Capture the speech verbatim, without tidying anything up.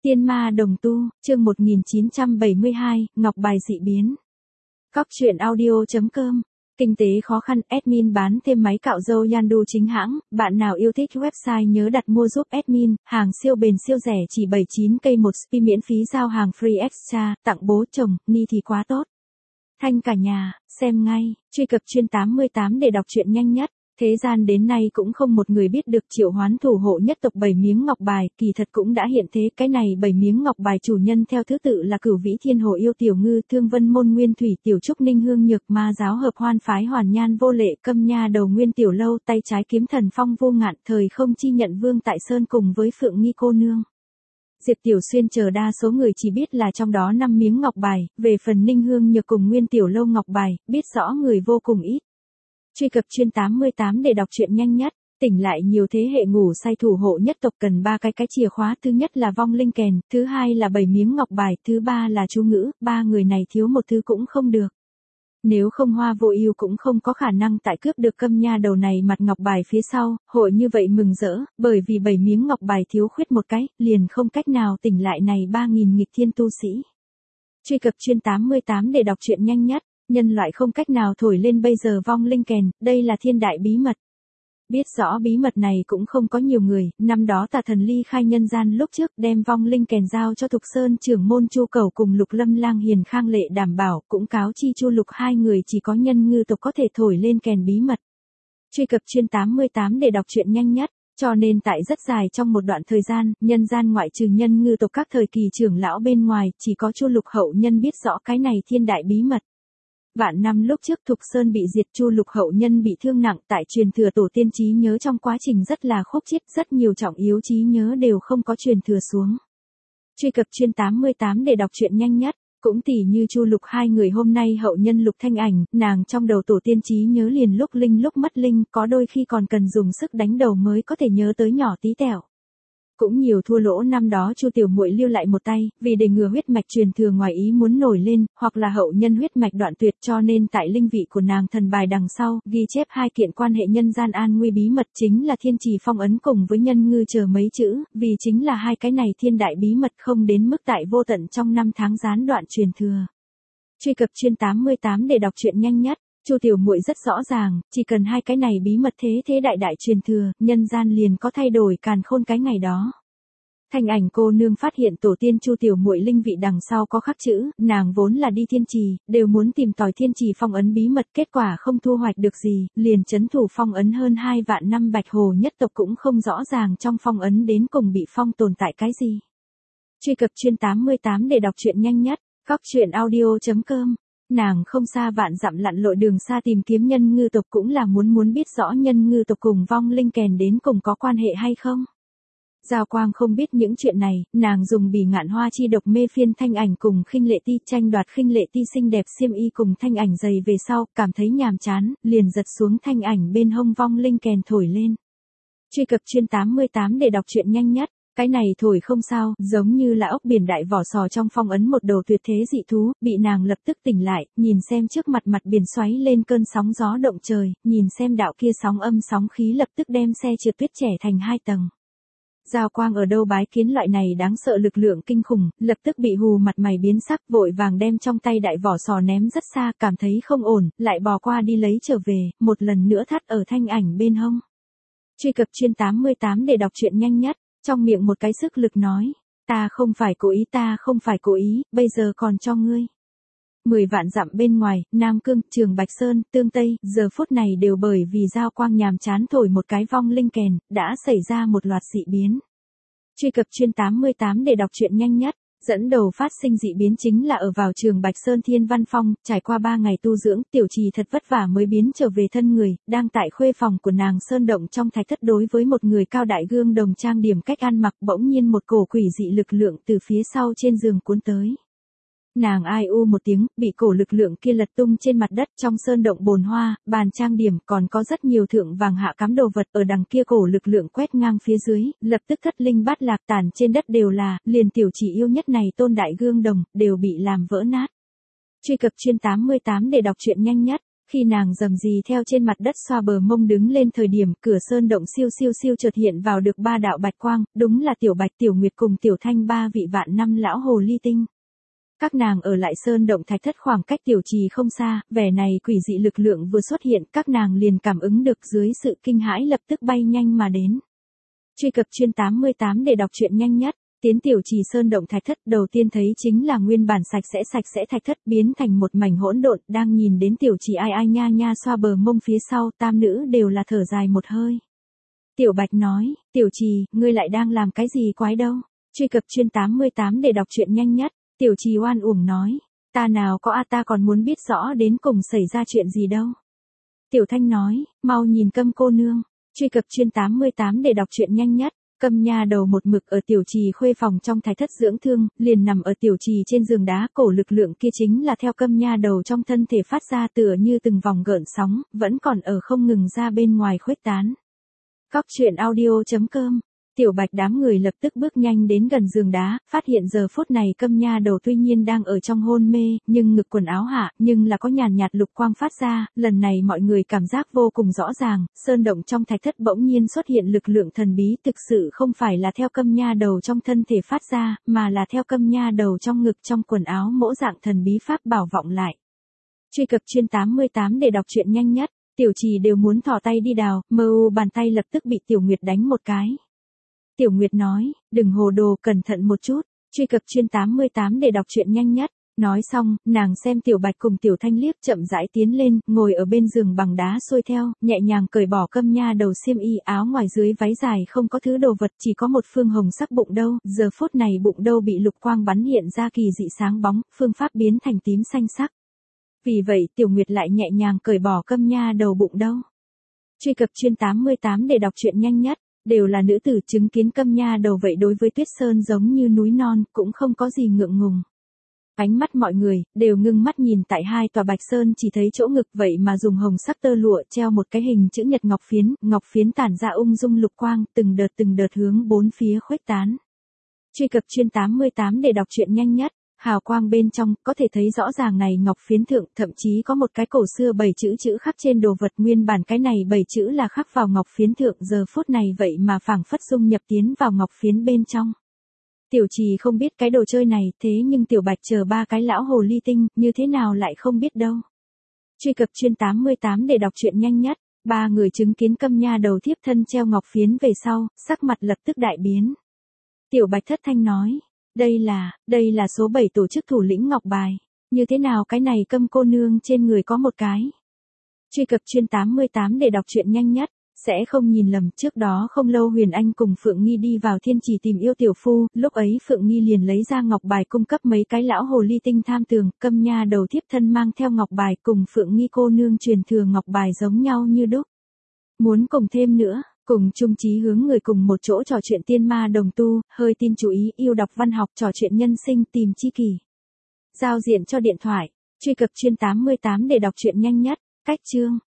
Tiên ma đồng tu, chương một nghìn chín trăm bảy mươi hai, Ngọc bài dị biến. Cóc truyện audio chấm com. Kinh tế khó khăn, admin bán thêm máy cạo râu Yandu chính hãng, bạn nào yêu thích website nhớ đặt mua giúp admin, hàng siêu bền siêu rẻ chỉ bảy mươi chín k một spi miễn phí giao hàng free extra, tặng bố chồng, ni thì quá tốt. Thanh cả nhà, xem ngay, truy cập chuyên tám mươi tám để đọc truyện nhanh nhất. Thế gian đến nay cũng không một người biết được triệu hoán thủ hộ nhất tộc bảy miếng ngọc bài, kỳ thật cũng đã hiện thế. Cái này bảy miếng ngọc bài chủ nhân theo thứ tự là Cửu Vĩ Thiên Hồ Yêu Tiểu Ngư, Thương Vân Môn Nguyên Thủy Tiểu Trúc, Ninh Hương Nhược Ma Giáo Hợp Hoan Phái Hoàn Nhan Vô Lệ, Câm Nha Đầu Nguyên Tiểu Lâu, tay trái kiếm thần Phong Vô Ngạn, Thời Không Chi Nhận Vương Tại Sơn cùng với Phượng Nghi Cô Nương. Diệp Tiểu Xuyên chờ đa số người chỉ biết là trong đó năm miếng ngọc bài, về phần Ninh Hương Nhược cùng Nguyên Tiểu Lâu ngọc bài, biết rõ người vô cùng ít. Truy cập chuyên tám mươi tám để đọc truyện nhanh nhất. Tỉnh lại nhiều thế hệ ngủ say thủ hộ nhất tộc cần ba cái cái chìa khóa, thứ nhất là vong linh kèn, thứ hai là bảy miếng ngọc bài, thứ ba là chú ngữ, ba người này thiếu một thứ cũng không được. Nếu không Hoa Vô Ưu cũng không có khả năng tại cướp được Câm Nha Đầu này mặt ngọc bài phía sau, hội như vậy mừng rỡ, bởi vì bảy miếng ngọc bài thiếu khuyết một cái, liền không cách nào tỉnh lại này ba nghìn nghịch thiên tu sĩ. Truy cập chuyên tám mươi tám để đọc truyện nhanh nhất. Nhân loại không cách nào thổi lên bây giờ vong linh kèn, đây là thiên đại bí mật. Biết rõ bí mật này cũng không có nhiều người, năm đó Tà Thần ly khai nhân gian lúc trước đem vong linh kèn giao cho Thục Sơn trưởng môn Chu Cầu cùng Lục Lâm Lang Hiền Khang Lệ đảm bảo, cũng cáo chi Chu Lục hai người chỉ có nhân ngư tộc có thể thổi lên kèn bí mật. Truy cập chuyên tám mươi tám để đọc truyện nhanh nhất. Cho nên tại rất dài trong một đoạn thời gian, nhân gian ngoại trừ nhân ngư tộc các thời kỳ trưởng lão bên ngoài, chỉ có Chu Lục hậu nhân biết rõ cái này thiên đại bí mật. Vạn năm lúc trước Thục Sơn bị diệt, Chu Lục hậu nhân bị thương nặng, tại truyền thừa tổ tiên trí nhớ trong quá trình rất là khúc chiết, rất nhiều trọng yếu trí nhớ đều không có truyền thừa xuống. Truy cập chuyên tám mươi tám để đọc truyện nhanh nhất. Cũng tỉ như Chu Lục hai người hôm nay hậu nhân Lục Thanh Ảnh, nàng trong đầu tổ tiên trí nhớ liền lúc linh lúc mất linh, có đôi khi còn cần dùng sức đánh đầu mới có thể nhớ tới nhỏ tí tẹo. Cũng nhiều thua lỗ năm đó Chu Tiểu Muội lưu lại một tay, vì để ngừa huyết mạch truyền thừa ngoài ý muốn nổi lên, hoặc là hậu nhân huyết mạch đoạn tuyệt, cho nên tại linh vị của nàng thần bài đằng sau, ghi chép hai kiện quan hệ nhân gian an nguy bí mật, chính là Thiên Trì Phong ấn cùng với nhân ngư chờ mấy chữ, vì chính là hai cái này thiên đại bí mật không đến mức tại vô tận trong năm tháng gián đoạn truyền thừa. Truy cập chuyên tám mươi tám để đọc truyện nhanh nhất. Chu Tiểu Muội rất rõ ràng, chỉ cần hai cái này bí mật thế thế đại đại truyền thừa, nhân gian liền có thay đổi càn khôn cái ngày đó. Thanh Ảnh cô nương phát hiện tổ tiên Chu Tiểu Muội linh vị đằng sau có khắc chữ, nàng vốn là đi thiên trì, đều muốn tìm tòi Thiên Trì Phong ấn bí mật, kết quả không thu hoạch được gì, liền trấn thủ phong ấn hơn hai vạn năm. Bạch Hồ nhất tộc cũng không rõ ràng trong phong ấn đến cùng bị phong tồn tại cái gì. Truy cập chuyên tám mươi tám để đọc truyện nhanh nhất. Cóc truyện audio chấm com. Nàng không xa vạn dặm lặn lội đường xa tìm kiếm nhân ngư tộc cũng là muốn muốn biết rõ nhân ngư tộc cùng vong linh kèn đến cùng có quan hệ hay không. Giao Quang không biết những chuyện này, nàng dùng Bỉ Ngạn Hoa chi độc mê phiên Thanh Ảnh cùng Khinh Lệ Ti, tranh đoạt Khinh Lệ Ti xinh đẹp xiêm y cùng Thanh Ảnh giày về sau, cảm thấy nhàm chán, liền giật xuống Thanh Ảnh bên hông vong linh kèn thổi lên. Truy cập chuyên tám mươi tám để đọc truyện nhanh nhất. Cái này thổi không sao, giống như là ốc biển đại vỏ sò trong phong ấn một đầu tuyệt thế dị thú, bị nàng lập tức tỉnh lại, nhìn xem trước mặt mặt biển xoáy lên cơn sóng gió động trời, nhìn xem đạo kia sóng âm sóng khí lập tức đem xe trượt tuyết trẻ thành hai tầng. Giao Quang ở đâu bái kiến loại này đáng sợ lực lượng kinh khủng, lập tức bị hù mặt mày biến sắc, vội vàng đem trong tay đại vỏ sò ném rất xa, cảm thấy không ổn, lại bò qua đi lấy trở về, một lần nữa thắt ở Thanh Ảnh bên hông. Truy cập chuyên tám mươi tám để đọc truyện nhanh nhất. Trong miệng một cái sức lực nói, ta không phải cố ý, ta không phải cố ý, bây giờ còn cho ngươi. Mười vạn dặm bên ngoài, Nam Cương, Trường Bạch Sơn, Tương Tây, giờ phút này đều bởi vì Giao Quang nhàm chán thổi một cái vong linh kèn, đã xảy ra một loạt dị biến. Truy cập chuyên tám mươi tám để đọc truyện nhanh nhất. Dẫn đầu phát sinh dị biến chính là ở vào Trường Bạch Sơn Thiên Văn Phong, trải qua ba ngày tu dưỡng, Tiểu Trì thật vất vả mới biến trở về thân người, đang tại khuê phòng của nàng sơn động trong thạch thất đối với một người cao đại gương đồng trang điểm cách ăn mặc, bỗng nhiên một cổ quỷ dị lực lượng từ phía sau trên giường cuốn tới. Nàng ai u một tiếng, bị cổ lực lượng kia lật tung trên mặt đất, trong sơn động bồn hoa, bàn trang điểm, còn có rất nhiều thượng vàng hạ cắm đồ vật ở đằng kia, cổ lực lượng quét ngang phía dưới, lập tức thất linh bát lạc tàn trên đất đều là, liền Tiểu Chỉ yêu nhất này tôn đại gương đồng, đều bị làm vỡ nát. Truy cập chuyên tám mươi tám để đọc truyện nhanh nhất. Khi nàng rầm rì theo trên mặt đất xoa bờ mông đứng lên thời điểm cửa sơn động siêu siêu siêu chợt hiện vào được ba đạo bạch quang, đúng là Tiểu Bạch, Tiểu Nguyệt cùng Tiểu Thanh ba vị vạn năm lão hồ ly tinh. Các nàng ở lại sơn động thạch thất khoảng cách tiểu trì không xa, vẻ này quỷ dị lực lượng vừa xuất hiện, các nàng liền cảm ứng được dưới sự kinh hãi lập tức bay nhanh mà đến. Truy cập chuyên tám mươi tám để đọc truyện nhanh nhất. Tiến tiểu trì sơn động thạch thất, đầu tiên thấy chính là nguyên bản sạch sẽ sạch sẽ thạch thất biến thành một mảnh hỗn độn, đang nhìn đến tiểu trì ai ai nha nha xoa bờ mông phía sau, tam nữ đều là thở dài một hơi. Tiểu Bạch nói, tiểu trì, ngươi lại đang làm cái gì quái đâu? Truy cập chuyên tám mươi tám để đọc truyện nhanh nhất. Tiểu trì oan uổng nói, ta nào có a ta còn muốn biết rõ đến cùng xảy ra chuyện gì đâu. Tiểu Thanh nói, mau nhìn Câm cô nương. Truy cập chuyên tám mươi tám để đọc truyện nhanh nhất. Câm nha đầu một mực ở tiểu trì khuê phòng trong thạch thất dưỡng thương, liền nằm ở tiểu trì trên giường đá, cổ lực lượng kia chính là theo Câm nha đầu trong thân thể phát ra tựa như từng vòng gợn sóng, vẫn còn ở không ngừng ra bên ngoài khuếch tán. Cóc truyện audio chấm com. Tiểu Bạch đám người lập tức bước nhanh đến gần giường đá, phát hiện giờ phút này Câm nha đầu tuy nhiên đang ở trong hôn mê, nhưng ngực quần áo hạ, nhưng là có nhàn nhạt lục quang phát ra, lần này mọi người cảm giác vô cùng rõ ràng, sơn động trong thạch thất bỗng nhiên xuất hiện lực lượng thần bí, thực sự không phải là theo Câm nha đầu trong thân thể phát ra, mà là theo Câm nha đầu trong ngực trong quần áo mỗ dạng thần bí pháp bảo vọng lại. Truy cập chuyên tám mươi tám để đọc truyện nhanh nhất. Tiểu trì đều muốn thò tay đi đào, mơ u bàn tay lập tức bị Tiểu Nguyệt đánh một cái. Tiểu Nguyệt nói, đừng hồ đồ, cẩn thận một chút. Truy cập chuyên tám mươi tám để đọc truyện nhanh nhất. Nói xong, nàng xem Tiểu Bạch cùng Tiểu Thanh liếc, chậm rãi tiến lên, ngồi ở bên giường bằng đá xuôi theo, nhẹ nhàng cởi bỏ Câm nha đầu xiêm y, áo ngoài dưới váy dài không có thứ đồ vật, chỉ có một phương hồng sắc bụng đâu, giờ phút này bụng đâu bị lục quang bắn hiện ra kỳ dị sáng bóng, phương pháp biến thành tím xanh sắc. Vì vậy Tiểu Nguyệt lại nhẹ nhàng cởi bỏ Câm nha đầu bụng đâu. Truy cập chuyên tám mươi tám để đọc truyện nhanh nhất. Đều là nữ tử, chứng kiến Câm nha đầu vậy đối với Tuyết Sơn giống như núi non, cũng không có gì ngượng ngùng. Ánh mắt mọi người, đều ngưng mắt nhìn tại hai tòa Bạch Sơn, chỉ thấy chỗ ngực vậy mà dùng hồng sắc tơ lụa treo một cái hình chữ nhật ngọc phiến, ngọc phiến tản ra ung dung lục quang, từng đợt từng đợt hướng bốn phía khuếch tán. Truy cập chuyên tám mươi tám để đọc truyện nhanh nhất. Hào quang bên trong, có thể thấy rõ ràng này ngọc phiến thượng, thậm chí có một cái cổ xưa bảy chữ chữ khắc trên đồ vật, nguyên bản cái này bảy chữ là khắc vào ngọc phiến thượng, giờ phút này vậy mà phảng phất dung nhập tiến vào ngọc phiến bên trong. Tiểu trì không biết cái đồ chơi này, thế nhưng Tiểu Bạch chờ ba cái lão hồ ly tinh, như thế nào lại không biết đâu. Truy cập chuyên tám mươi tám để đọc truyện nhanh nhất. Ba người chứng kiến Câm nha đầu thiếp thân treo ngọc phiến về sau, sắc mặt lập tức đại biến. Tiểu Bạch thất thanh nói, đây là, đây là số bảy tổ chức thủ lĩnh ngọc bài, như thế nào cái này Câm cô nương trên người có một cái. Truy cập chuyên tám mươi tám để đọc truyện nhanh nhất. Sẽ không nhìn lầm, trước đó không lâu Huyền Anh cùng Phượng Nghi đi vào thiên trì tìm yêu tiểu phu, lúc ấy Phượng Nghi liền lấy ra ngọc bài cung cấp mấy cái lão hồ ly tinh tham tường, Câm nha đầu thiếp thân mang theo ngọc bài cùng Phượng Nghi cô nương truyền thừa ngọc bài giống nhau như đúc. Muốn cùng thêm nữa, cùng chung chí hướng người cùng một chỗ trò chuyện tiên ma đồng tu, hơi tin chú ý yêu đọc văn học, trò chuyện nhân sinh, tìm chi kỷ. Giao diện cho điện thoại. Truy cập chuyên tám mươi tám để đọc truyện nhanh nhất. Cách chương.